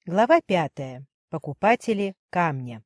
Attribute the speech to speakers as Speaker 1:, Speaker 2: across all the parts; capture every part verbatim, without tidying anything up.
Speaker 1: Глава пятая. Покупатели камня.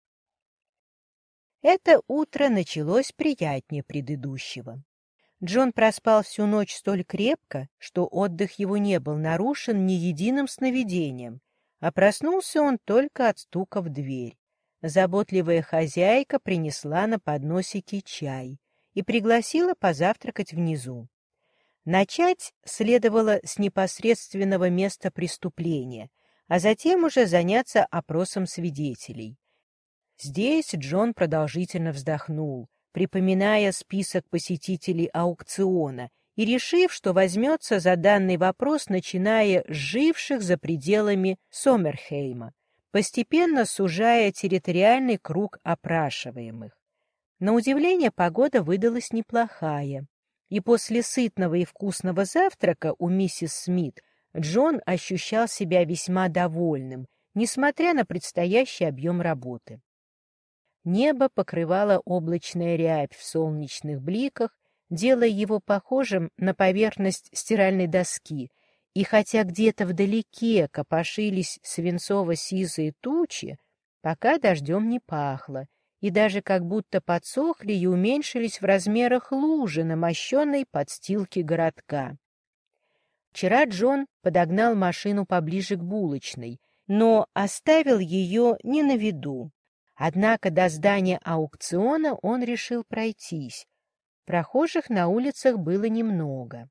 Speaker 1: Это утро началось приятнее предыдущего. Джон проспал всю ночь столь крепко, что отдых его не был нарушен ни единым сновидением, а проснулся он только от стука в дверь. Заботливая хозяйка принесла на подносике чай и пригласила позавтракать внизу. Начать следовало с непосредственного места преступления, а затем уже заняться опросом свидетелей. Здесь Джон продолжительно вздохнул, припоминая список посетителей аукциона и решив, что возьмется за данный вопрос, начиная с живших за пределами Сомерхейма, постепенно сужая территориальный круг опрашиваемых. На удивление, погода выдалась неплохая, и после сытного и вкусного завтрака у миссис Смит Джон ощущал себя весьма довольным, несмотря на предстоящий объем работы. Небо покрывало облачная рябь в солнечных бликах, делая его похожим на поверхность стиральной доски, и хотя где-то вдалеке копошились свинцово-сизые тучи, пока дождем не пахло, и даже как будто подсохли и уменьшились в размерах лужи на мощенной подстилке городка. Вчера Джон подогнал машину поближе к булочной, но оставил ее не на виду. Однако до здания аукциона он решил пройтись. Прохожих на улицах было немного.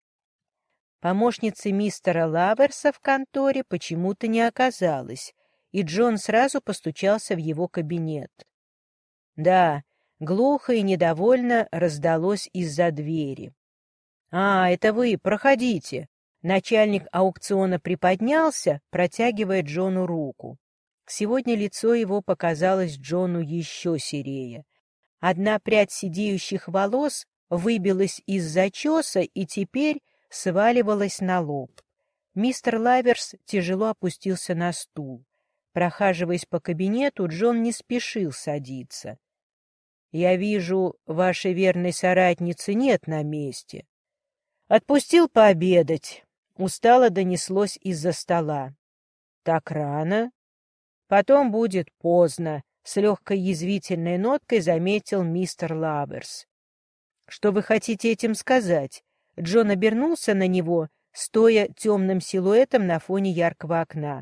Speaker 1: Помощницы мистера Лаверса в конторе почему-то не оказалось, и Джон сразу постучался в его кабинет. Да, глухо и недовольно раздалось из-за двери. «А, это вы, проходите!» Начальник аукциона приподнялся, протягивая Джону руку. Сегодня лицо его показалось Джону еще серее. Одна прядь сидеющих волос выбилась из зачеса и теперь сваливалась на лоб. Мистер Лаверс тяжело опустился на стул. Прохаживаясь по кабинету, Джон не спешил садиться. «Я вижу, вашей верной соратницы нет на месте». «Отпустил пообедать», — устало донеслось из-за стола. «Так рано?» «Потом будет поздно», — с легкой язвительной ноткой заметил мистер Лаверс. «Что вы хотите этим сказать?» Джон обернулся на него, стоя темным силуэтом на фоне яркого окна.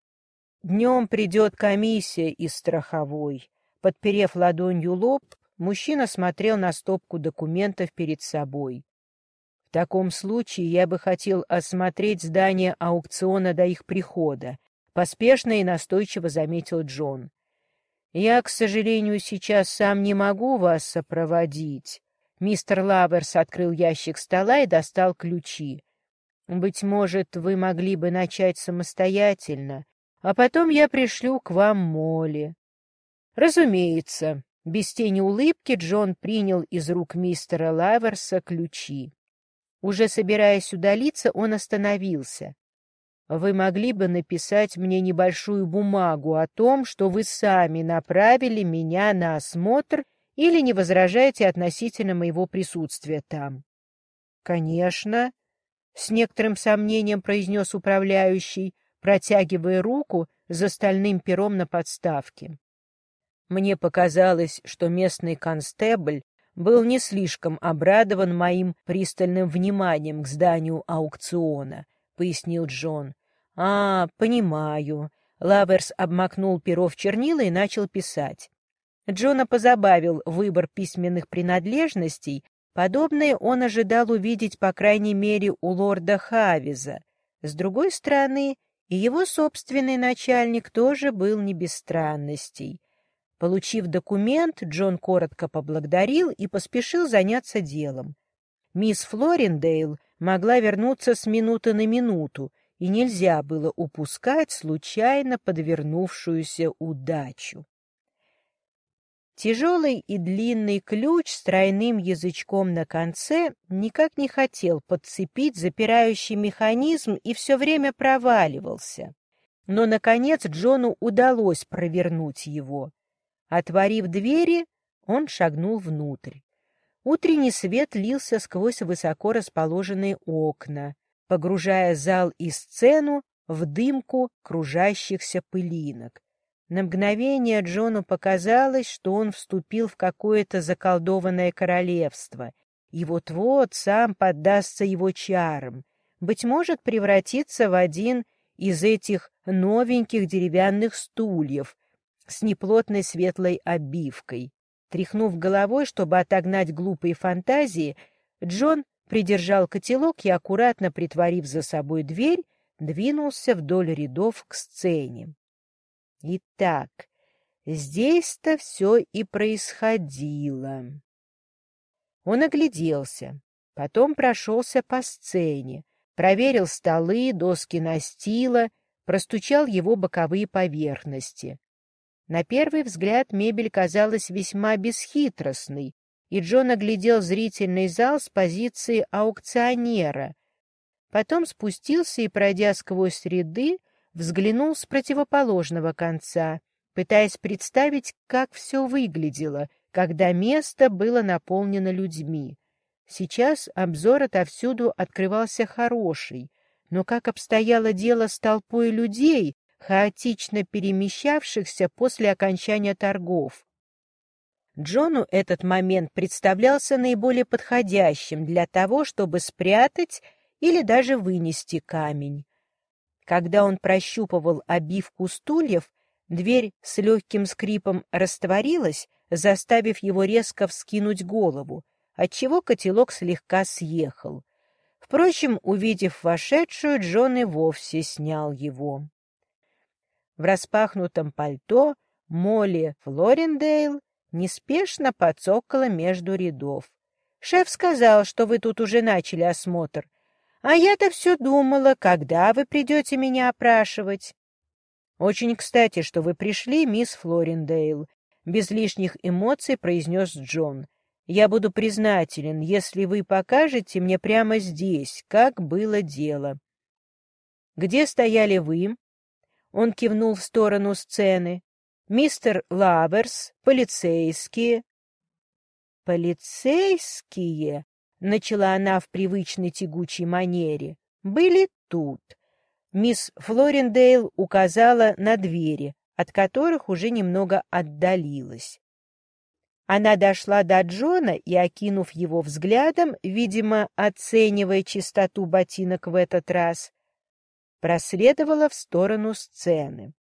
Speaker 1: «Днем придет комиссия из страховой». Подперев ладонью лоб, мужчина смотрел на стопку документов перед собой. «В таком случае я бы хотел осмотреть здание аукциона до их прихода», — поспешно и настойчиво заметил Джон. «Я, к сожалению, сейчас сам не могу вас сопроводить». Мистер Лаверс открыл ящик стола и достал ключи. «Быть может, вы могли бы начать самостоятельно, а потом я пришлю к вам Молли». «Разумеется». Без тени улыбки Джон принял из рук мистера Лаверса ключи. Уже собираясь удалиться, он остановился. «Вы могли бы написать мне небольшую бумагу о том, что вы сами направили меня на осмотр или не возражаете относительно моего присутствия там?» «Конечно», — с некоторым сомнением произнес управляющий, протягивая руку за стальным пером на подставке. «Мне показалось, что местный констебль был не слишком обрадован моим пристальным вниманием к зданию аукциона», — пояснил Джон. «А, понимаю». Лаверс обмакнул перо в чернила и начал писать. Джона позабавил выбор письменных принадлежностей. Подобное он ожидал увидеть, по крайней мере, у лорда Хавиза. С другой стороны, и его собственный начальник тоже был не без странностей. Получив документ, Джон коротко поблагодарил и поспешил заняться делом. Мисс Флориндейл могла вернуться с минуты на минуту, и нельзя было упускать случайно подвернувшуюся удачу. Тяжелый и длинный ключ с тройным язычком на конце никак не хотел подцепить запирающий механизм и все время проваливался. Но, наконец, Джону удалось провернуть его. Отворив двери, он шагнул внутрь. Утренний свет лился сквозь высоко расположенные окна, погружая зал и сцену в дымку кружащихся пылинок. На мгновение Джону показалось, что он вступил в какое-то заколдованное королевство, и вот-вот сам поддастся его чарам, быть может, превратиться в один из этих новеньких деревянных стульев с неплотной светлой обивкой. Тряхнув головой, чтобы отогнать глупые фантазии, Джон придержал котелок и, аккуратно притворив за собой дверь, двинулся вдоль рядов к сцене. Итак, здесь-то все и происходило. Он огляделся, потом прошелся по сцене, проверил столы, доски настила, простучал его боковые поверхности. На первый взгляд мебель казалась весьма бесхитростной, и Джон оглядел зрительный зал с позиции аукционера. Потом спустился и, пройдя сквозь ряды, взглянул с противоположного конца, пытаясь представить, как все выглядело, когда место было наполнено людьми. Сейчас обзор отовсюду открывался хороший, но как обстояло дело с толпой людей, хаотично перемещавшихся после окончания торгов? Джону этот момент представлялся наиболее подходящим для того, чтобы спрятать или даже вынести камень. Когда он прощупывал обивку стульев, дверь с легким скрипом растворилась, заставив его резко вскинуть голову, отчего котелок слегка съехал. Впрочем, увидев вошедшую, Джон и вовсе снял его. В распахнутом пальто Молли Флорендейл неспешно подцокала между рядов. «Шеф сказал, что вы тут уже начали осмотр. А я-то все думала, когда вы придете меня опрашивать». «Очень кстати, что вы пришли, мисс Флорендейл», — без лишних эмоций произнес Джон. «Я буду признателен, если вы покажете мне прямо здесь, как было дело». «Где стояли вы?» Он кивнул в сторону сцены. «Мистер Лаверс, полицейские». «Полицейские?» — начала она в привычной тягучей манере. «Были тут». Мисс Флорендейл указала на двери, от которых уже немного отдалилась. Она дошла до Джона и, окинув его взглядом, видимо, оценивая чистоту ботинок в этот раз, проследовала в сторону сцены.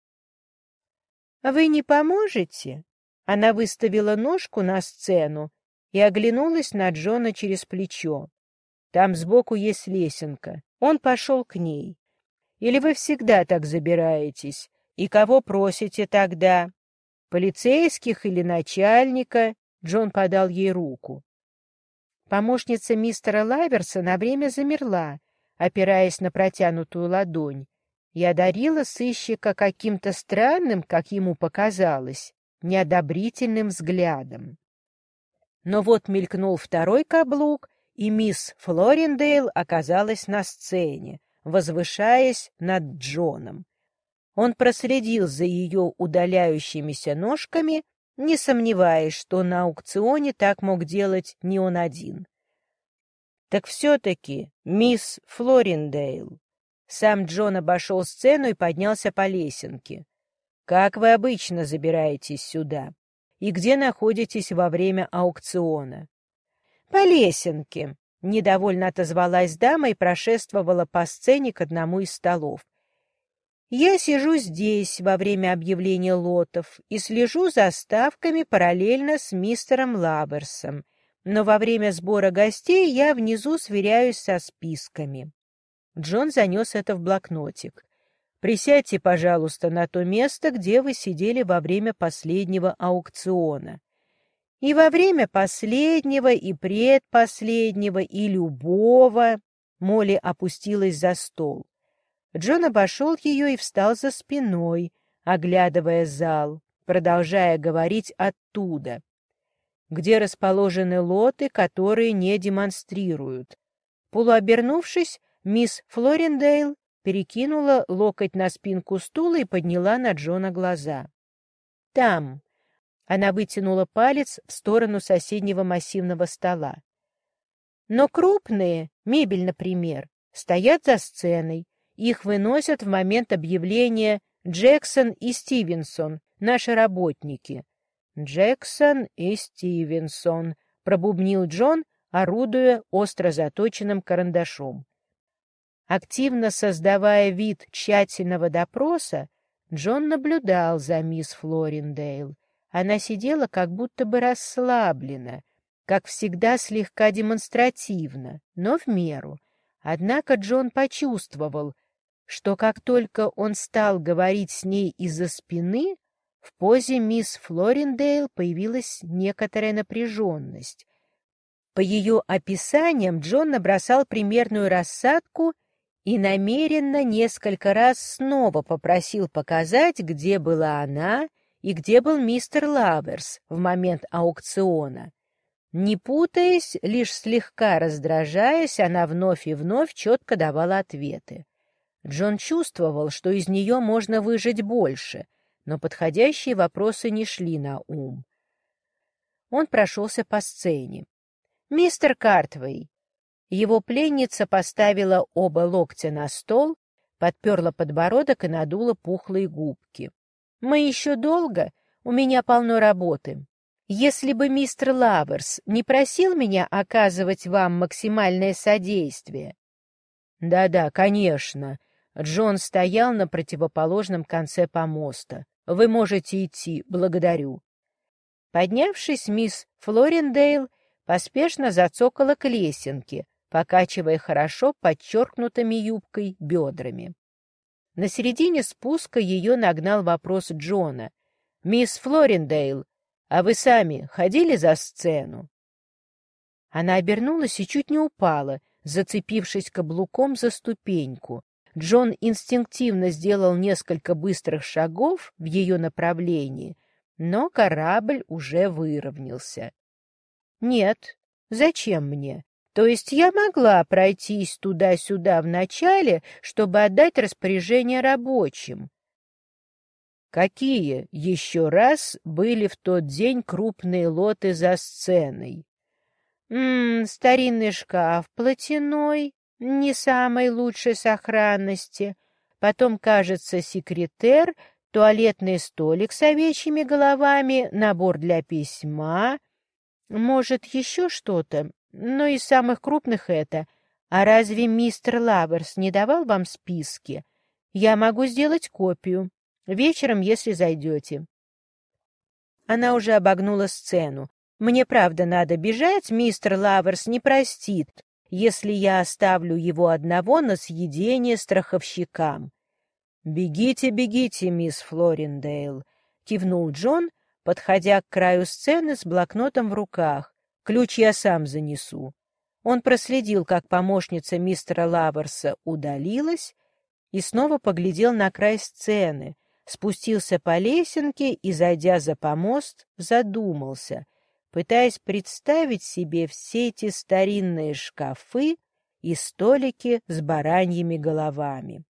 Speaker 1: «Вы не поможете?» Она выставила ножку на сцену и оглянулась на Джона через плечо. «Там сбоку есть лесенка». Он пошел к ней. «Или вы всегда так забираетесь? И кого просите тогда? Полицейских или начальника?» Джон подал ей руку. Помощница мистера Лаверса на время замерла, опираясь на протянутую ладонь, и одарила сыщика каким-то странным, как ему показалось, неодобрительным взглядом. Но вот мелькнул второй каблук, и мисс Флорендейл оказалась на сцене, возвышаясь над Джоном. Он проследил за ее удаляющимися ножками, не сомневаясь, что на аукционе так мог делать не он один. «Так все-таки, мисс Флорендейл». Сам Джон обошел сцену и поднялся по лесенке. «Как вы обычно забираетесь сюда? И где находитесь во время аукциона?» «По лесенке», — недовольно отозвалась дама и прошествовала по сцене к одному из столов. «Я сижу здесь во время объявления лотов и слежу за ставками параллельно с мистером Лаверсом, но во время сбора гостей я внизу сверяюсь со списками». Джон занес это в блокнотик. «Присядьте, пожалуйста, на то место, где вы сидели во время последнего аукциона». «И во время последнего, и предпоследнего, и любого...» Молли опустилась за стол. Джон обошел ее и встал за спиной, оглядывая зал, продолжая говорить оттуда. «Где расположены лоты, которые не демонстрируют?» Полуобернувшись, мисс Флорендейл перекинула локоть на спинку стула и подняла на Джона глаза. «Там». Она вытянула палец в сторону соседнего массивного стола. «Но крупные, мебель, например, стоят за сценой, Их выносят в момент объявления Джексон и Стивенсон, наши работники. Джексон и Стивенсон, пробубнил Джон, орудуя остро заточенным карандашом. Активно создавая вид тщательного допроса, Джон наблюдал за мисс Флориндейл. Она сидела как будто бы расслабленно, как всегда слегка демонстративно, но в меру. Однако Джон почувствовал, что как только он стал говорить с ней из-за спины, в позе мисс Флориндейл появилась некоторая напряженность. По ее описаниям Джон набросал примерную рассадку и намеренно несколько раз снова попросил показать, где была она и где был мистер Лаверс в момент аукциона. Не путаясь, лишь слегка раздражаясь, она вновь и вновь четко давала ответы. Джон чувствовал, что из нее можно выжать больше, но подходящие вопросы не шли на ум. Он прошелся по сцене. «Мистер Картвей». Его пленница поставила оба локтя на стол, подперла подбородок и надула пухлые губки. «Мы еще долго? У меня полно работы. Если бы мистер Лаверс не просил меня оказывать вам максимальное содействие...» «Да-да, конечно». Джон стоял на противоположном конце помоста. «Вы можете идти, благодарю». Поднявшись, мисс Флориндейл поспешно зацокала к лесенке, покачивая хорошо подчеркнутыми юбкой бедрами. На середине спуска ее нагнал вопрос Джона. «Мисс Флориндейл, а вы сами ходили за сцену?» Она обернулась и чуть не упала, зацепившись каблуком за ступеньку. Джон инстинктивно сделал несколько быстрых шагов в ее направлении, но корабль уже выровнялся. «Нет, зачем мне? То есть я могла пройтись туда-сюда вначале, чтобы отдать распоряжение рабочим?» Какие еще раз были в тот день крупные лоты за сценой? М-м, старинный шкаф платяной, не самой лучшей сохранности. Потом, кажется, секретер, туалетный столик с овечьими головами, набор для письма. Может, еще что-то, но из самых крупных это. А разве мистер Лаверс не давал вам списки? Я могу сделать копию. Вечером, если зайдете. Она уже обогнула сцену. Мне правда надо бежать, мистер Лаверс не простит, если я оставлю его одного на съедение страховщикам. «Бегите, бегите, мисс Флориндейл», — кивнул Джон, подходя к краю сцены с блокнотом в руках. «Ключ я сам занесу». Он проследил, как помощница мистера Лаверса удалилась, и снова поглядел на край сцены, спустился по лесенке и, зайдя за помост, задумался, пытаясь представить себе все эти старинные шкафы и столики с бараньими головами.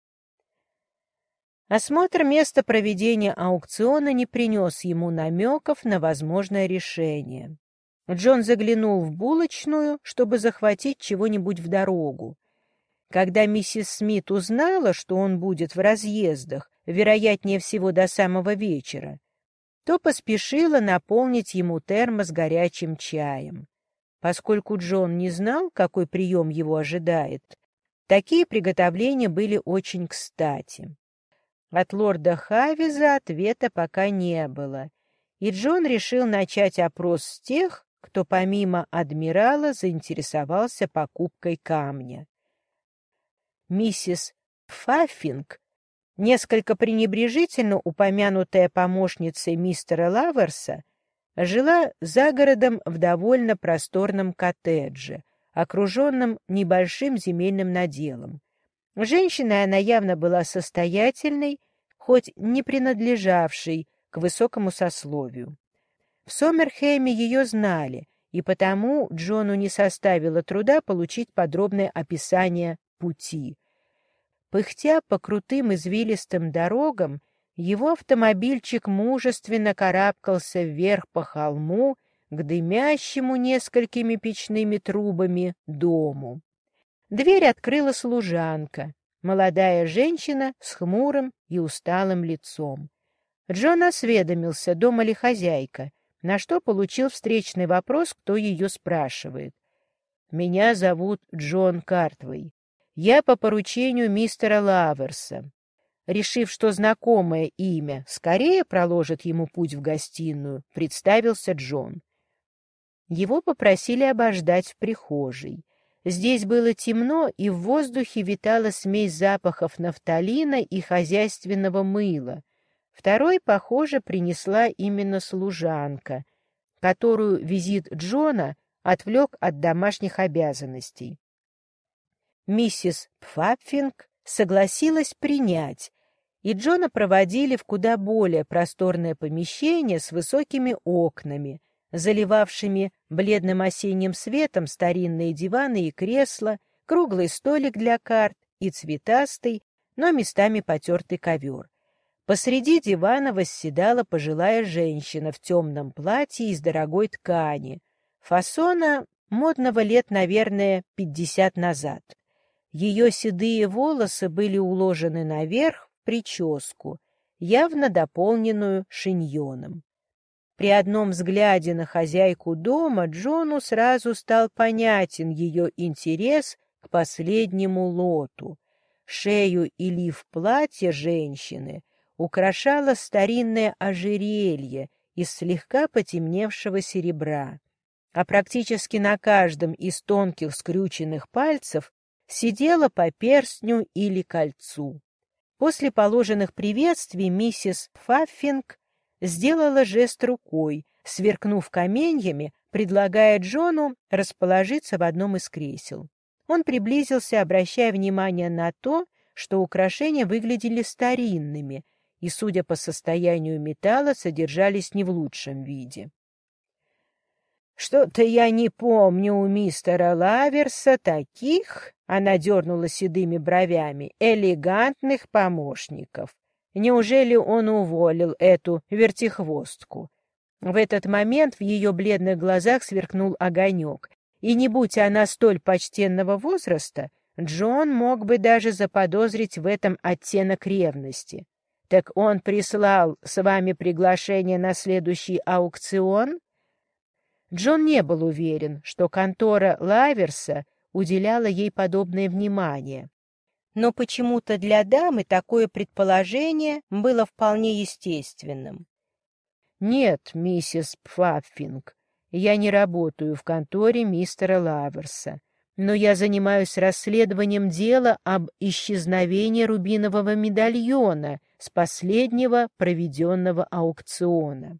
Speaker 1: Осмотр места проведения аукциона не принес ему намеков на возможное решение. Джон заглянул в булочную, чтобы захватить чего-нибудь в дорогу. Когда миссис Смит узнала, что он будет в разъездах, вероятнее всего до самого вечера, то поспешила наполнить ему термос горячим чаем. Поскольку Джон не знал, какой прием его ожидает, такие приготовления были очень кстати. От лорда Хавиза ответа пока не было, и Джон решил начать опрос с тех, кто помимо адмирала заинтересовался покупкой камня. Миссис Пфаффинг, несколько пренебрежительно упомянутая помощницей мистера Лаверса, жила за городом в довольно просторном коттедже, окруженном небольшим земельным наделом. Женщиной она явно была состоятельной, хоть не принадлежавшей к высокому сословию. В Сомерхейме ее знали, и потому Джону не составило труда получить подробное описание пути. Пыхтя по крутым извилистым дорогам, его автомобильчик мужественно карабкался вверх по холму к дымящему несколькими печными трубами дому. Дверь открыла служанка, молодая женщина с хмурым и усталым лицом. Джон осведомился, дома ли хозяйка, на что получил встречный вопрос, кто ее спрашивает. «Меня зовут Джон Картвей. Я по поручению мистера Лаверса». Решив, что знакомое имя скорее проложит ему путь в гостиную, представился Джон. Его попросили обождать в прихожей. Здесь было темно, и в воздухе витала смесь запахов нафталина и хозяйственного мыла. Второй, похоже, принесла именно служанка, которую визит Джона отвлек от домашних обязанностей. Миссис Пфапфинг согласилась принять, и Джона проводили в куда более просторное помещение с высокими окнами, заливавшими бледным осенним светом старинные диваны и кресла, круглый столик для карт и цветастый, но местами потертый ковер. Посреди дивана восседала пожилая женщина в темном платье из дорогой ткани, фасона модного лет, наверное, пятьдесят назад. Ее седые волосы были уложены наверх в прическу, явно дополненную шиньоном. При одном взгляде на хозяйку дома Джону сразу стал понятен ее интерес к последнему лоту. Шею и лиф платья женщины украшало старинное ожерелье из слегка потемневшего серебра, а практически на каждом из тонких скрюченных пальцев сидело по перстню или кольцу. После положенных приветствий миссис Пфапфинг сделала жест рукой, сверкнув каменьями, предлагая Джону расположиться в одном из кресел. Он приблизился, обращая внимание на то, что украшения выглядели старинными и, судя по состоянию металла, содержались не в лучшем виде. «Что-то я не помню у мистера Лаверса таких, — она дернула седыми бровями, — элегантных помощников. Неужели он уволил эту вертихвостку?» В этот момент в ее бледных глазах сверкнул огонек, и не будь она столь почтенного возраста, Джон мог бы даже заподозрить в этом оттенок ревности. «Так он прислал с вами приглашение на следующий аукцион?» Джон не был уверен, что контора Лаверса уделяла ей подобное внимание. Но почему-то для дамы такое предположение было вполне естественным. «Нет, миссис Пфапфинг, я не работаю в конторе мистера Лаверса, но я занимаюсь расследованием дела об исчезновении рубинового медальона с последнего проведенного аукциона.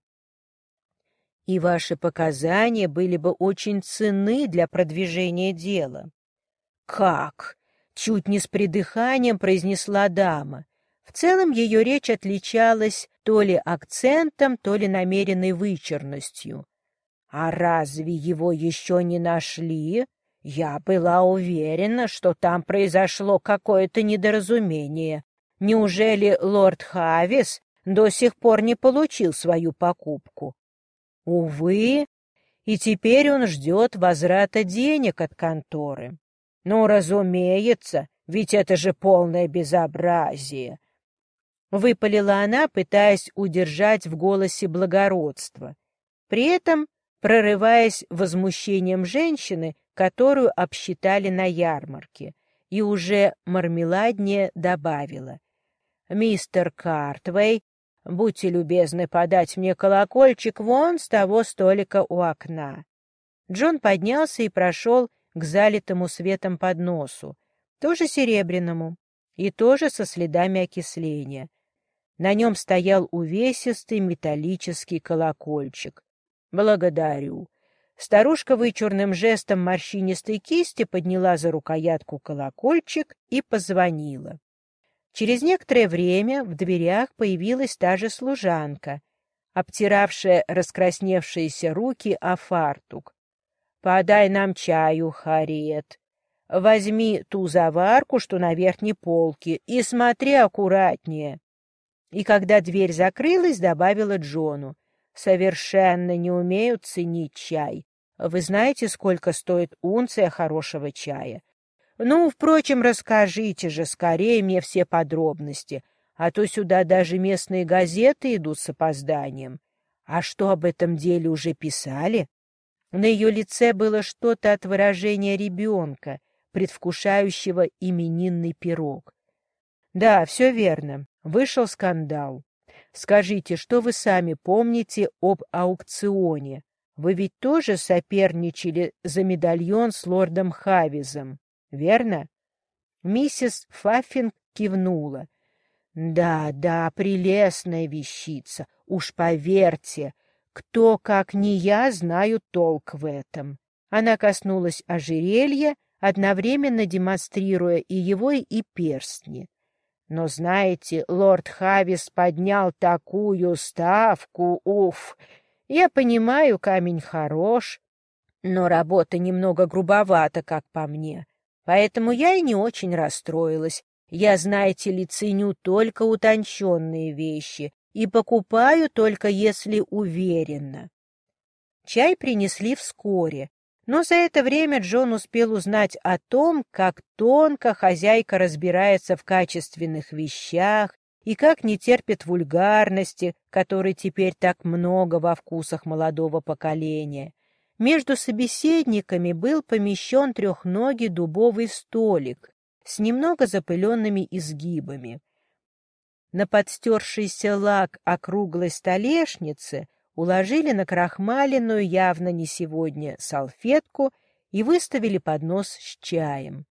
Speaker 1: И ваши показания были бы очень ценны для продвижения дела». «Как?» — чуть не с придыханием произнесла дама. В целом ее речь отличалась то ли акцентом, то ли намеренной вычурностью. «А разве его еще не нашли? Я была уверена, что там произошло какое-то недоразумение. Неужели лорд Хавис до сих пор не получил свою покупку?» «Увы, и теперь он ждет возврата денег от конторы». «Ну, разумеется, ведь это же полное безобразие!» Выпалила она, пытаясь удержать в голосе благородство, при этом прорываясь возмущением женщины, которую обсчитали на ярмарке, и уже мармеладнее добавила: «Мистер Картвей, будьте любезны подать мне колокольчик вон с того столика у окна». Джон поднялся и прошел к залитому светом подносу, тоже серебряному и тоже со следами окисления. На нем стоял увесистый металлический колокольчик. «Благодарю». Старушка вычурным жестом морщинистой кисти подняла за рукоятку колокольчик и позвонила. Через некоторое время в дверях появилась та же служанка, обтиравшая раскрасневшиеся руки о фартук. «Подай нам чаю, Харриет. Возьми ту заварку, что на верхней полке, и смотри аккуратнее». И когда дверь закрылась, добавила Джону: «Совершенно не умею ценить чай. Вы знаете, сколько стоит унция хорошего чая? Ну, впрочем, расскажите же скорее мне все подробности, а то сюда даже местные газеты идут с опозданием. А что об этом деле уже писали? На ее лице было что-то от выражения ребенка, предвкушающего именинный пирог. Да, все верно. Вышел скандал. Скажите, что вы сами помните об аукционе? Вы ведь тоже соперничали за медальон с лордом Хавизом, верно? Миссис Фаффинг кивнула. Да, да, прелестная вещица. Уж поверьте, кто, как не я, знают толк в этом. Она коснулась ожерелья, одновременно демонстрируя и его, и перстни. Но, знаете, лорд Хавис поднял такую ставку, уф! Я понимаю, камень хорош, но работа немного грубовата, как по мне. Поэтому я и не очень расстроилась. Я, знаете ли, ценю только утонченные вещи и покупаю только если уверенно. Чай принесли вскоре, но за это время Джон успел узнать о том, как тонко хозяйка разбирается в качественных вещах и как не терпит вульгарности, которой теперь так много во вкусах молодого поколения. Между собеседниками был помещен трехногий дубовый столик с немного запыленными изгибами. На подстершийся лак округлой столешницы уложили на крахмаленную, явно не сегодня, салфетку и выставили поднос с чаем.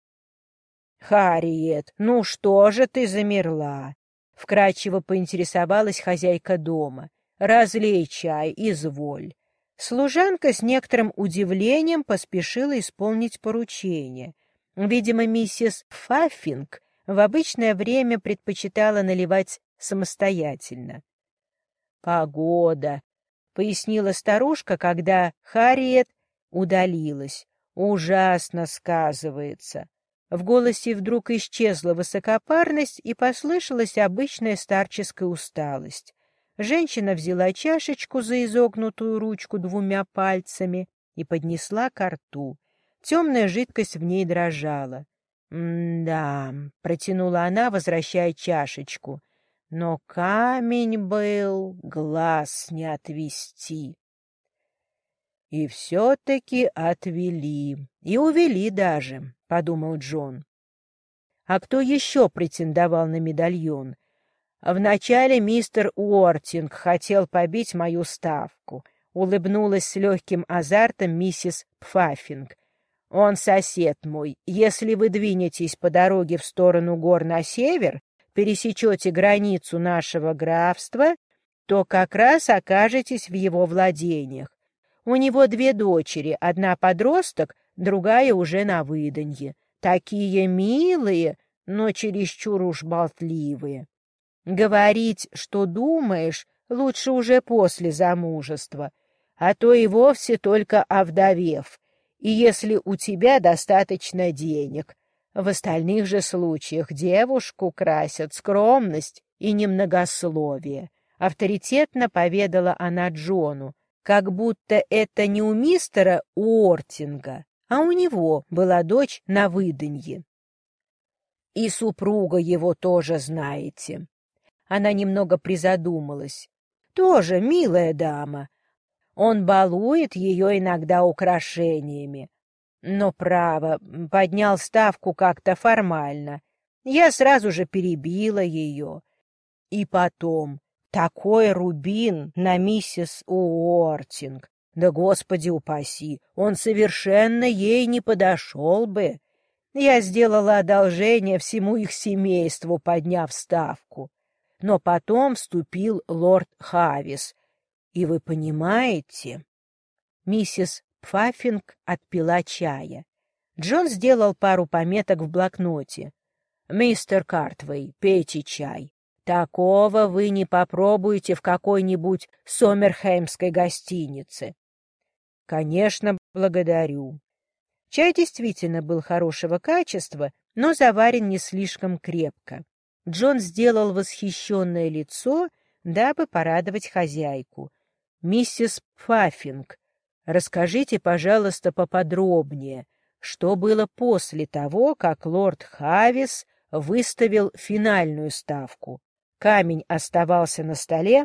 Speaker 1: — Харриет, ну что же ты замерла? — вкрадчиво поинтересовалась хозяйка дома. — Разлей чай, изволь. Служанка с некоторым удивлением поспешила исполнить поручение. Видимо, миссис Фаффинг в обычное время предпочитала наливать самостоятельно. «Погода», — пояснила старушка, когда Харриет удалилась. «Ужасно сказывается». В голосе вдруг исчезла высокопарность и послышалась обычная старческая усталость. Женщина взяла чашечку за изогнутую ручку двумя пальцами и поднесла ко рту. Темная жидкость в ней дрожала. «М-да», — протянула она, возвращая чашечку. «Но камень был, глаз не отвести». «И все-таки отвели, и увели даже», — подумал Джон. «А кто еще претендовал на медальон? Вначале мистер Уортинг хотел побить мою ставку», — улыбнулась с легким азартом миссис Пфаффинг. «Он сосед мой. Если вы двинетесь по дороге в сторону гор на север, пересечете границу нашего графства, то как раз окажетесь в его владениях. У него две дочери, одна подросток, другая уже на выданье. Такие милые, но чересчур уж болтливые. Говорить, что думаешь, лучше уже после замужества, а то и вовсе только овдовев, и если у тебя достаточно денег. В остальных же случаях девушку красят скромность и немногословие. Авторитетно поведала она Джону, как будто это не у мистера Уортинга, а у него была дочь на выданье. И супруга его тоже знаете. Она немного призадумалась. Тоже милая дама. Он балует ее иногда украшениями. Но, право, поднял ставку как-то формально. Я сразу же перебила ее. И потом, такой рубин на миссис Уортинг. Да, Господи упаси, он совершенно ей не подошел бы. Я сделала одолжение всему их семейству, подняв ставку. Но потом вступил лорд Хавис. И вы понимаете... Миссис Пфаффинг отпила чая. Джон сделал пару пометок в блокноте. «Мистер Картвей, пейте чай. Такого вы не попробуете в какой-нибудь сомерхеймской гостинице». «Конечно, благодарю». Чай действительно был хорошего качества, но заварен не слишком крепко. Джон сделал восхищенное лицо, дабы порадовать хозяйку. «Миссис Пфаффинг, расскажите, пожалуйста, поподробнее, что было после того, как лорд Хавис выставил финальную ставку. Камень оставался на столе?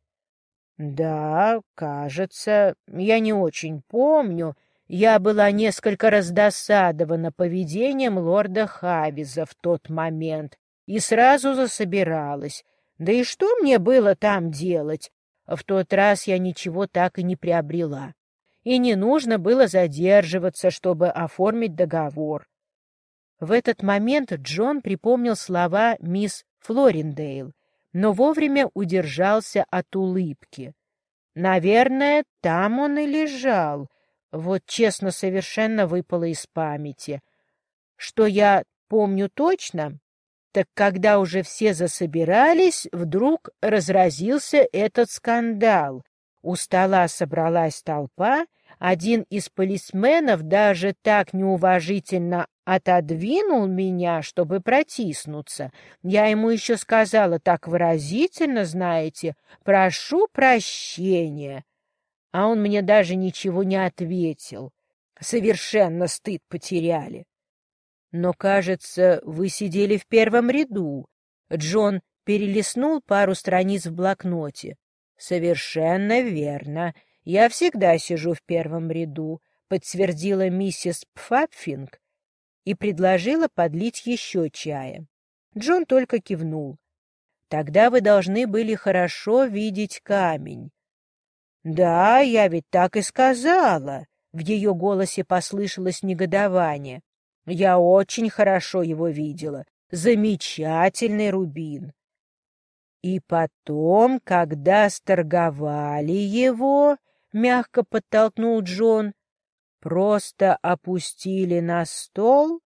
Speaker 1: Да, кажется, я не очень помню. Я была несколько раздосадована поведением лорда Хавиза в тот момент и сразу засобиралась. Да и что мне было там делать? В тот раз я ничего так и не приобрела. И не нужно было задерживаться, чтобы оформить договор. В этот момент Джон припомнил слова мисс Флориндейл, но вовремя удержался от улыбки. Наверное, там он и лежал. Вот, честно, совершенно выпало из памяти. Что я помню точно, так когда уже все засобирались, вдруг разразился этот скандал. У стола собралась толпа, один из полисменов даже так неуважительно отодвинул меня, чтобы протиснуться. Я ему еще сказала так выразительно, знаете, «прошу прощения». А он мне даже ничего не ответил. Совершенно стыд потеряли. Но, кажется, вы сидели в первом ряду. Джон перелистнул пару страниц в блокноте. Совершенно верно. Я всегда сижу в первом ряду, подтвердила миссис Пфапфинг и предложила подлить еще чая. Джон только кивнул. Тогда вы должны были хорошо видеть камень. Да, я ведь так и сказала. В ее голосе послышалось негодование. Я очень хорошо его видела. Замечательный рубин. И потом, когда сторговали его, мягко подтолкнул Джон, просто опустили на стол?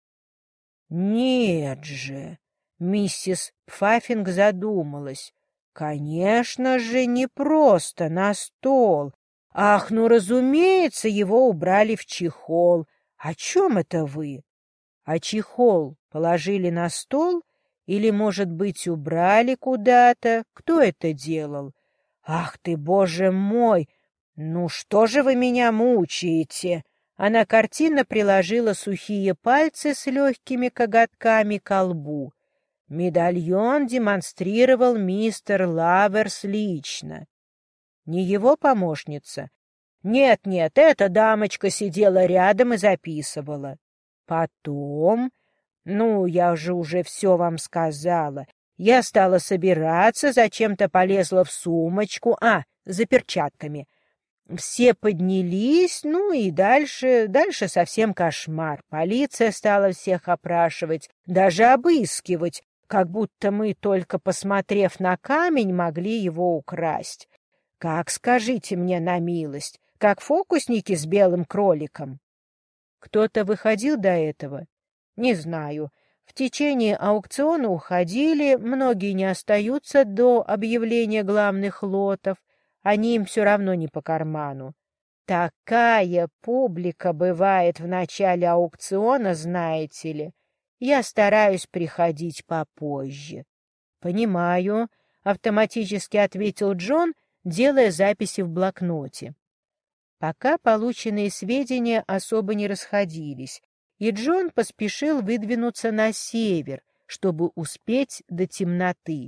Speaker 1: Нет же, миссис Пфаффинг задумалась. Конечно же, не просто на стол. Ах, ну, разумеется, его убрали в чехол. О чем это вы? А чехол положили на стол или, может быть, убрали куда-то? Кто это делал? Ах ты, боже мой! Ну что же вы меня мучаете? Она картинно приложила сухие пальцы с легкими коготками к лбу. Медальон демонстрировал мистер Лаверс лично. Не его помощница? Нет-нет, эта дамочка сидела рядом и записывала. Потом... Ну, я же уже все вам сказала. Я стала собираться, зачем-то полезла в сумочку. А, за перчатками. Все поднялись, ну и дальше... Дальше совсем кошмар. Полиция стала всех опрашивать, даже обыскивать, как будто мы, только посмотрев на камень, могли его украсть. Как, скажите мне на милость, как фокусники с белым кроликом? Кто-то выходил до этого? Не знаю. В течение аукциона уходили, многие не остаются до объявления главных лотов, они им все равно не по карману. Такая публика бывает в начале аукциона, знаете ли. Я стараюсь приходить попозже. — Понимаю, — автоматически ответил Джон, делая записи в блокноте. Пока полученные сведения особо не расходились, и Джон поспешил выдвинуться на север, чтобы успеть до темноты.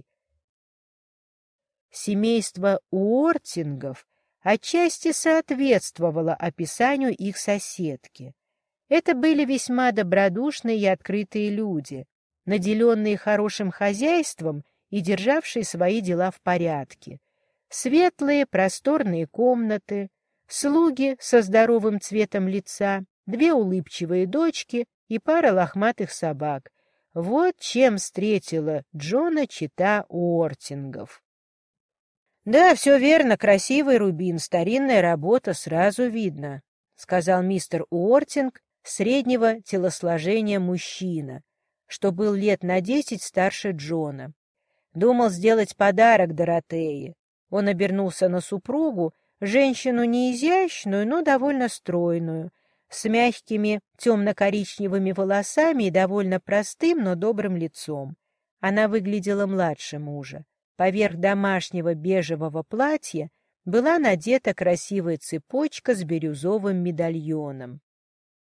Speaker 1: Семейство Уортингов отчасти соответствовало описанию их соседки. Это были весьма добродушные и открытые люди, наделенные хорошим хозяйством и державшие свои дела в порядке. Светлые, просторные комнаты, слуги со здоровым цветом лица, две улыбчивые дочки и пара лохматых собак. Вот чем встретила Джона чета Уортингов. — Да, все верно, красивый рубин, старинная работа, сразу видно, — сказал мистер Уортинг, среднего телосложения мужчина, что был лет на десять старше Джона. Думал сделать подарок Доротее. Он обернулся на супругу, женщину не изящную, но довольно стройную, с мягкими темно-коричневыми волосами и довольно простым, но добрым лицом. Она выглядела младше мужа. Поверх домашнего бежевого платья была надета красивая цепочка с бирюзовым медальоном.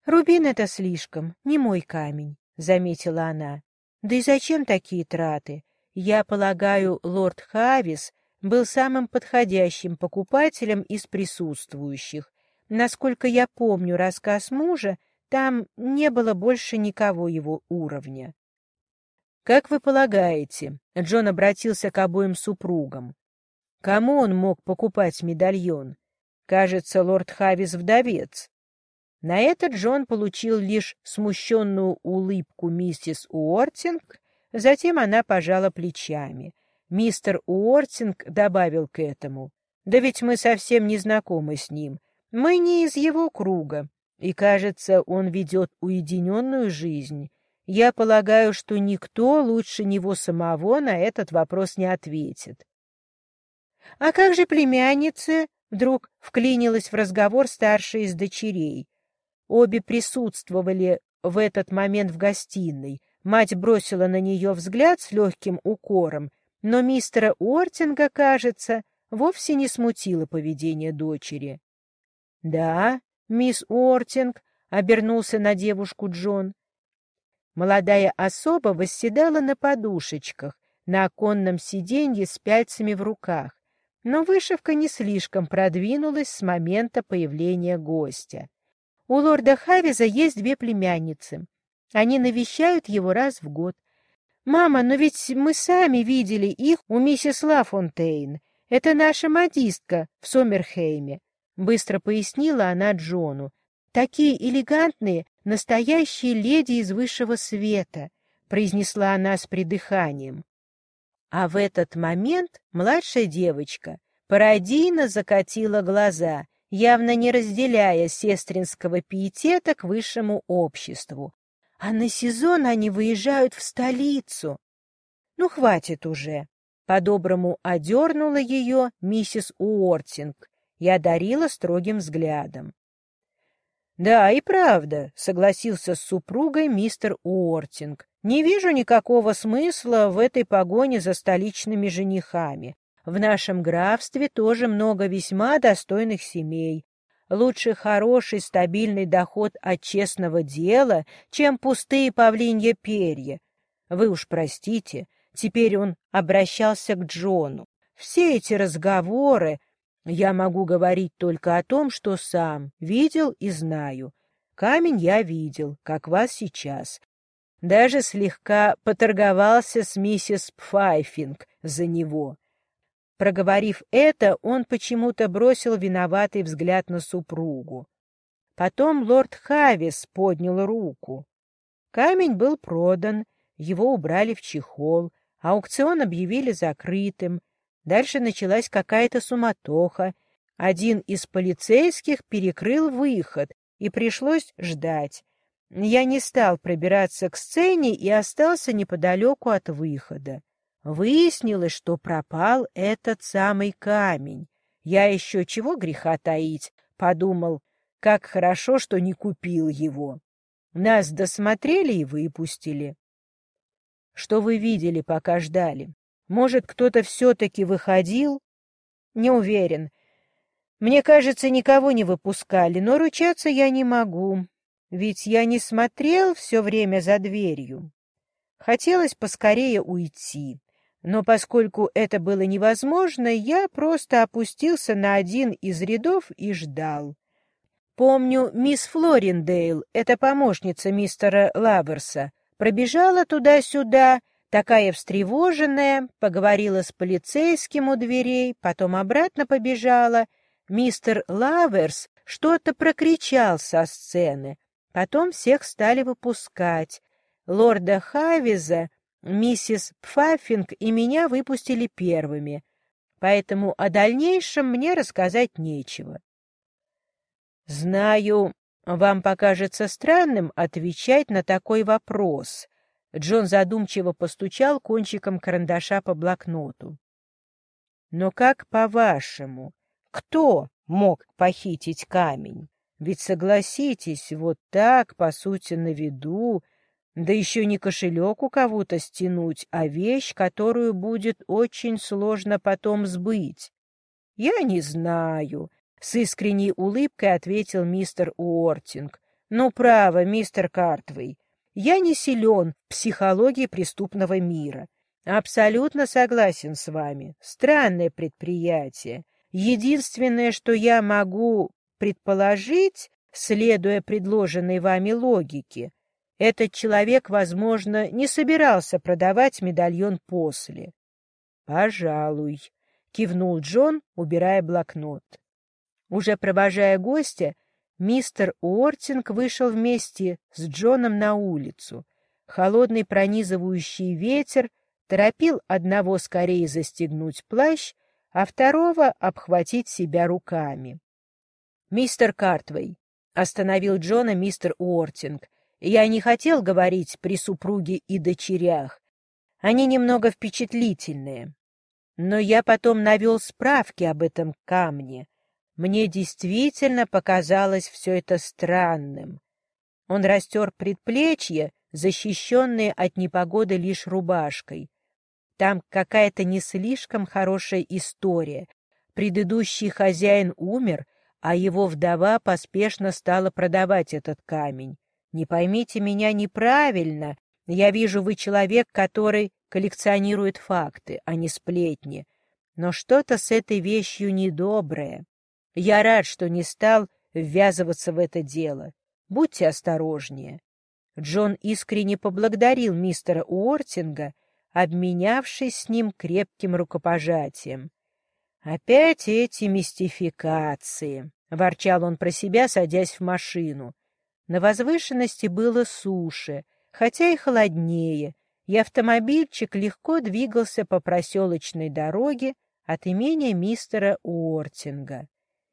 Speaker 1: «Рубин — это слишком, не мой камень», — заметила она. «Да и зачем такие траты? Я полагаю, лорд Хавис был самым подходящим покупателем из присутствующих. Насколько я помню рассказ мужа, там не было больше никого его уровня». «Как вы полагаете?» — Джон обратился к обоим супругам. «Кому он мог покупать медальон? Кажется, лорд Хавис вдовец». На это Джон получил лишь смущенную улыбку миссис Уортинг, затем она пожала плечами. Мистер Уортинг добавил к этому: «Да ведь мы совсем не знакомы с ним. Мы не из его круга, и, кажется, он ведет уединенную жизнь. Я полагаю, что никто лучше него самого на этот вопрос не ответит». «А как же племянница?» — вдруг вклинилась в разговор старшая из дочерей. Обе присутствовали в этот момент в гостиной. Мать бросила на нее взгляд с легким укором, но мистера Уортинга, кажется, вовсе не смутило поведение дочери. — Да, мисс Уортинг, — обернулся на девушку Джон. Молодая особа восседала на подушечках, на оконном сиденье с пяльцами в руках, но вышивка не слишком продвинулась с момента появления гостя. У лорда Хавиза есть две племянницы. Они навещают его раз в год. «Мама, но ведь мы сами видели их у миссис Лафонтейн. Это наша модистка в Сомерхейме», — быстро пояснила она Джону. «Такие элегантные, настоящие леди из высшего света», — произнесла она с придыханием. А в этот момент младшая девочка пародийно закатила глаза, явно не разделяя сестринского пиетета к высшему обществу. А на сезон они выезжают в столицу. Ну, хватит уже. По-доброму одернула ее миссис Уортинг и одарила строгим взглядом. «Да, и правда», — согласился с супругой мистер Уортинг. «Не вижу никакого смысла в этой погоне за столичными женихами. В нашем графстве тоже много весьма достойных семей. Лучше хороший стабильный доход от честного дела, чем пустые павлинья перья. Вы уж простите», — теперь он обращался к Джону. «Все эти разговоры... Я могу говорить только о том, что сам видел и знаю. Камень я видел, как вас сейчас. Даже слегка поторговался с миссис Пфайфинг за него». Проговорив это, он почему-то бросил виноватый взгляд на супругу. Потом лорд Хавис поднял руку. Камень был продан, его убрали в чехол, аукцион объявили закрытым. Дальше началась какая-то суматоха. Один из полицейских перекрыл выход, и пришлось ждать. Я не стал пробираться к сцене и остался неподалеку от выхода. Выяснилось, что пропал этот самый камень. Я еще чего греха таить, подумал, как хорошо, что не купил его. Нас досмотрели и выпустили. Что вы видели, пока ждали? Может, кто-то все-таки выходил? Не уверен. Мне кажется, никого не выпускали, но ручаться я не могу, ведь я не смотрел все время за дверью. Хотелось поскорее уйти, но поскольку это было невозможно, я просто опустился на один из рядов и ждал. Помню, мисс Флориндейл, это помощница мистера Лаверса, пробежала туда-сюда, такая встревоженная, поговорила с полицейским у дверей, потом обратно побежала. Мистер Лаверс что-то прокричал со сцены. Потом всех стали выпускать. Лорда Хавиза, миссис Пфаффинг и меня выпустили первыми, поэтому о дальнейшем мне рассказать нечего. Знаю, вам покажется странным отвечать на такой вопрос. Джон задумчиво постучал кончиком карандаша по блокноту. Но как по-вашему, кто мог похитить камень? Ведь, согласитесь, вот так, по сути, на виду, да еще не кошелек у кого-то стянуть, а вещь, которую будет очень сложно потом сбыть. — Я не знаю, — с искренней улыбкой ответил мистер Уортинг. Ну, право, мистер Картвей, я не силен в психологии преступного мира. Абсолютно согласен с вами. Странное предприятие. Единственное, что я могу предположить, следуя предложенной вами логике, этот человек, возможно, не собирался продавать медальон после. — Пожалуй, — кивнул Джон, убирая блокнот. Уже провожая гостя, мистер Уортинг вышел вместе с Джоном на улицу. Холодный пронизывающий ветер торопил одного скорее застегнуть плащ, а второго обхватить себя руками. — Мистер Картвей, — остановил Джона мистер Уортинг, — я не хотел говорить при супруге и дочерях. Они немного впечатлительные. Но я потом навел справки об этом камне. Мне действительно показалось все это странным. Он растер предплечья, защищенные от непогоды лишь рубашкой. Там какая-то не слишком хорошая история. Предыдущий хозяин умер, а его вдова поспешно стала продавать этот камень. Не поймите меня неправильно. Я вижу, вы человек, который коллекционирует факты, а не сплетни. Но что-то с этой вещью недоброе. Я рад, что не стал ввязываться в это дело. Будьте осторожнее. Джон искренне поблагодарил мистера Уортинга, обменявшись с ним крепким рукопожатием. «Опять эти мистификации!» — ворчал он про себя, садясь в машину. На возвышенности было суше, хотя и холоднее, и автомобильчик легко двигался по проселочной дороге от имения мистера Уортинга.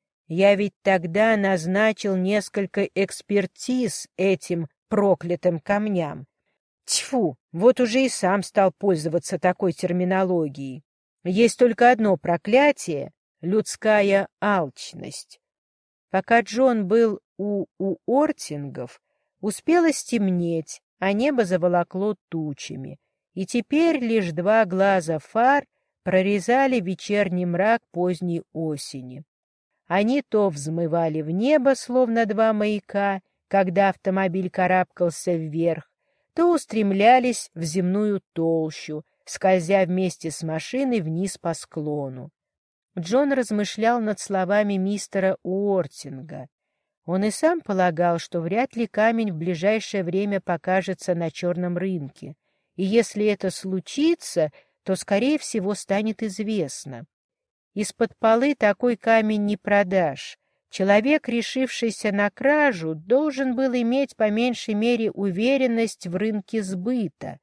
Speaker 1: Я ведь тогда назначил несколько экспертиз этим проклятым камням. Тьфу, вот уже и сам стал пользоваться такой терминологией. Есть только одно проклятие — людская алчность. Пока Джон был у Уортингов, успело стемнеть, а небо заволокло тучами, и теперь лишь два глаза фар прорезали вечерний мрак поздней осени. Они то взмывали в небо, словно два маяка, когда автомобиль карабкался вверх, то устремлялись в земную толщу, скользя вместе с машиной вниз по склону. Джон размышлял над словами мистера Уортинга. Он и сам полагал, что вряд ли камень в ближайшее время покажется на черном рынке, и если это случится, то, скорее всего, станет известно. Из-под полы такой камень не продашь. Человек, решившийся на кражу, должен был иметь по меньшей мере уверенность в рынке сбыта.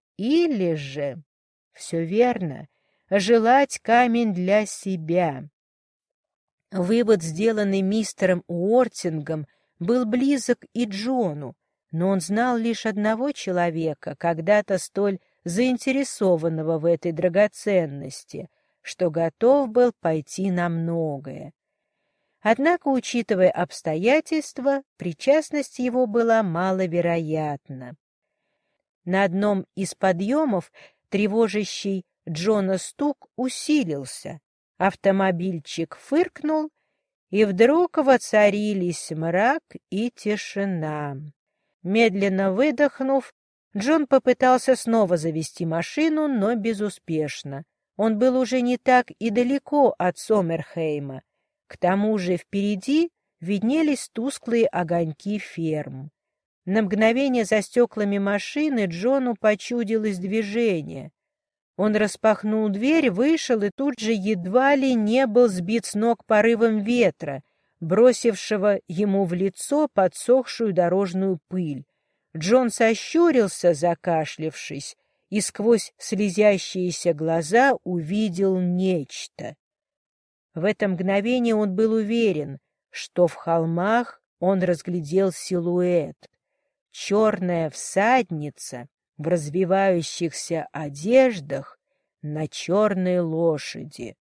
Speaker 1: Или же, все верно, желать камень для себя. Вывод, сделанный мистером Уортингом, был близок и Джону, но он знал лишь одного человека, когда-то столь заинтересованного в этой драгоценности, что готов был пойти на многое. Однако, учитывая обстоятельства, причастность его была маловероятна. На одном из подъемов тревожащий Джона стук усилился, автомобильчик фыркнул, и вдруг воцарились мрак и тишина. Медленно выдохнув, Джон попытался снова завести машину, но безуспешно. Он был уже не так и далеко от Сомерхейма. К тому же впереди виднелись тусклые огоньки ферм. На мгновение за стеклами машины Джону почудилось движение. Он распахнул дверь, вышел и тут же едва ли не был сбит с ног порывом ветра, бросившего ему в лицо подсохшую дорожную пыль. Джон сощурился, закашлявшись, и сквозь слезящиеся глаза увидел нечто. В это мгновение он был уверен, что в холмах он разглядел силуэт. Черная всадница в развивающихся одеждах на черной лошади.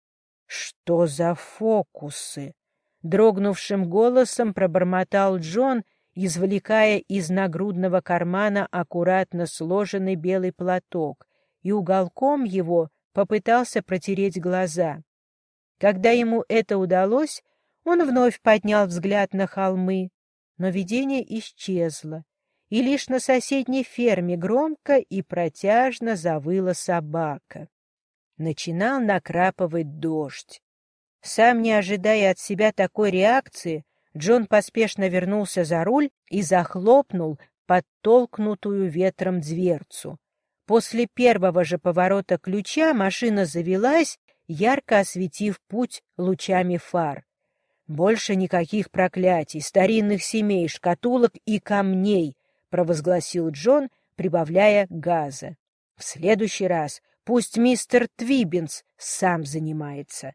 Speaker 1: «Что за фокусы?» — дрогнувшим голосом пробормотал Джон, извлекая из нагрудного кармана аккуратно сложенный белый платок, и уголком его попытался протереть глаза. Когда ему это удалось, он вновь поднял взгляд на холмы. но видение исчезло, и лишь на соседней ферме громко и протяжно завыла собака. Начинал накрапывать дождь. Сам не ожидая от себя такой реакции, Джон поспешно вернулся за руль и захлопнул подтолкнутую ветром дверцу. После первого же поворота ключа машина завелась, ярко осветив путь лучами фар. «Больше никаких проклятий, старинных семей, шкатулок и камней», — провозгласил Джон, прибавляя газа. «В следующий раз пусть мистер Твиббинс сам занимается».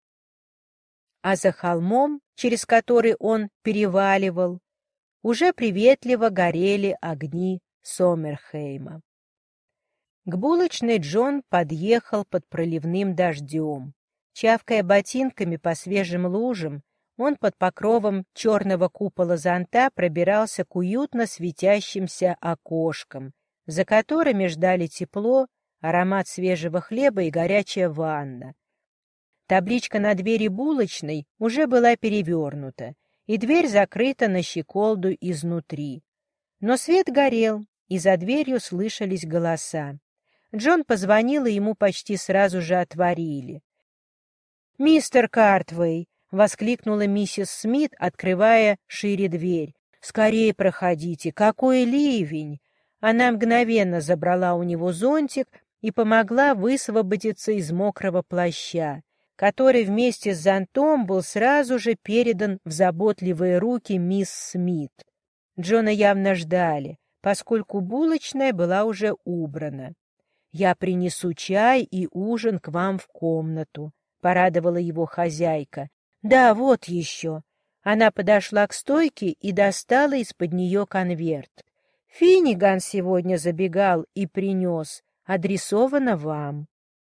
Speaker 1: А за холмом, через который он переваливал, уже приветливо горели огни Сомерхейма. К булочной Джон подъехал под проливным дождем. Чавкая ботинками по свежим лужам, он под покровом черного купола зонта пробирался к уютно светящимся окошкам, за которыми ждали тепло, аромат свежего хлеба и горячая ванна. Табличка на двери булочной уже была перевернута, и дверь закрыта на щеколду изнутри. Но свет горел, и за дверью слышались голоса. Джон позвонил, и ему почти сразу же отворили. «Мистер Картвей!» — воскликнула миссис Смит, открывая шире дверь. «Скорее проходите! Какой ливень!» Она мгновенно забрала у него зонтик и помогла высвободиться из мокрого плаща, который вместе с зонтом был сразу же передан в заботливые руки мисс Смит. Джона явно ждали, поскольку булочная была уже убрана. «Я принесу чай и ужин к вам в комнату», — порадовала его хозяйка. «Да, вот еще». Она подошла к стойке и достала из-под нее конверт. «Финниган сегодня забегал и принес. Адресовано вам».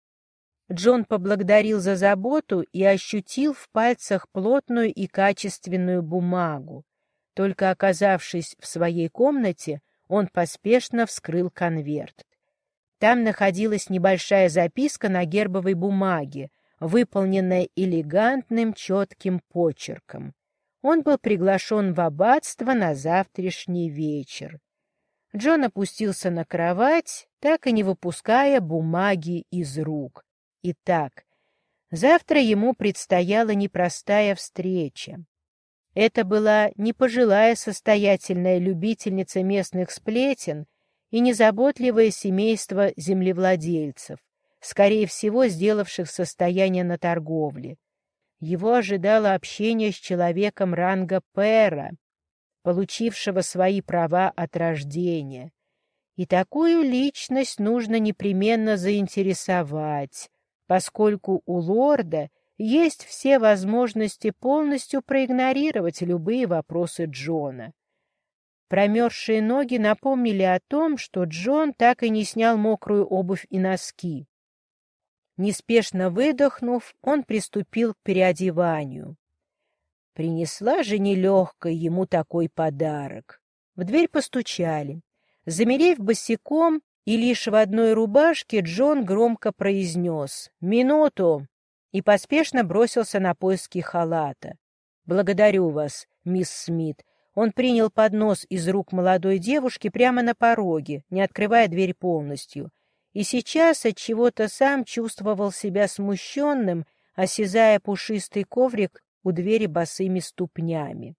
Speaker 1: Джон поблагодарил за заботу и ощутил в пальцах плотную и качественную бумагу. Только оказавшись в своей комнате, он поспешно вскрыл конверт. Там находилась небольшая записка на гербовой бумаге, выполненная элегантным четким почерком. Он был приглашен в аббатство на завтрашний вечер. Джон опустился на кровать, так и не выпуская бумаги из рук. Итак, завтра ему предстояла непростая встреча. Это была не пожилая состоятельная любительница местных сплетен и незаботливое семейство землевладельцев, скорее всего, сделавших состояние на торговле. Его ожидало общение с человеком ранга пэра, получившего свои права от рождения. И такую личность нужно непременно заинтересовать, поскольку у лорда есть все возможности полностью проигнорировать любые вопросы Джона. Промерзшие ноги напомнили о том, что Джон так и не снял мокрую обувь и носки. Неспешно выдохнув, он приступил к переодеванию. Принесла же нелегкой ему такой подарок. В дверь постучали. Замерев босиком и лишь в одной рубашке, Джон громко произнес «Минуту!» и поспешно бросился на поиски халата. «Благодарю вас, мисс Смит». Он принял поднос из рук молодой девушки прямо на пороге, не открывая дверь полностью, и сейчас от чего-то сам чувствовал себя смущенным, осязая пушистый коврик у двери босыми ступнями.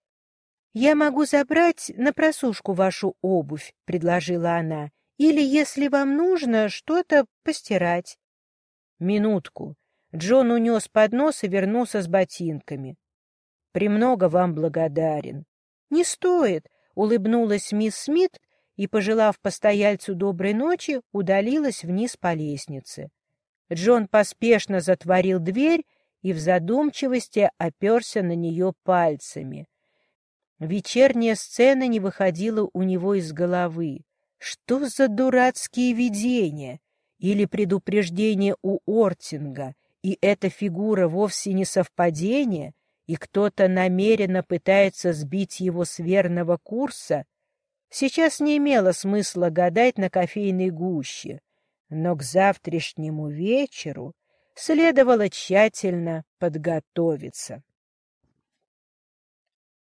Speaker 1: «Я могу забрать на просушку вашу обувь», — предложила она, «или, если вам нужно, что-то постирать». «Минутку». Джон унес поднос и вернулся с ботинками. «Премного вам благодарен». «Не стоит», — улыбнулась мисс Смит и, пожелав постояльцу доброй ночи, удалилась вниз по лестнице. Джон поспешно затворил дверь и в задумчивости оперся на нее пальцами. Вечерняя сцена не выходила у него из головы. Что за дурацкие видения? Или предупреждение у Ортинга? И эта фигура вовсе не совпадение, и кто-то намеренно пытается сбить его с верного курса? Сейчас не имело смысла гадать на кофейной гуще, но к завтрашнему вечеру следовало тщательно подготовиться.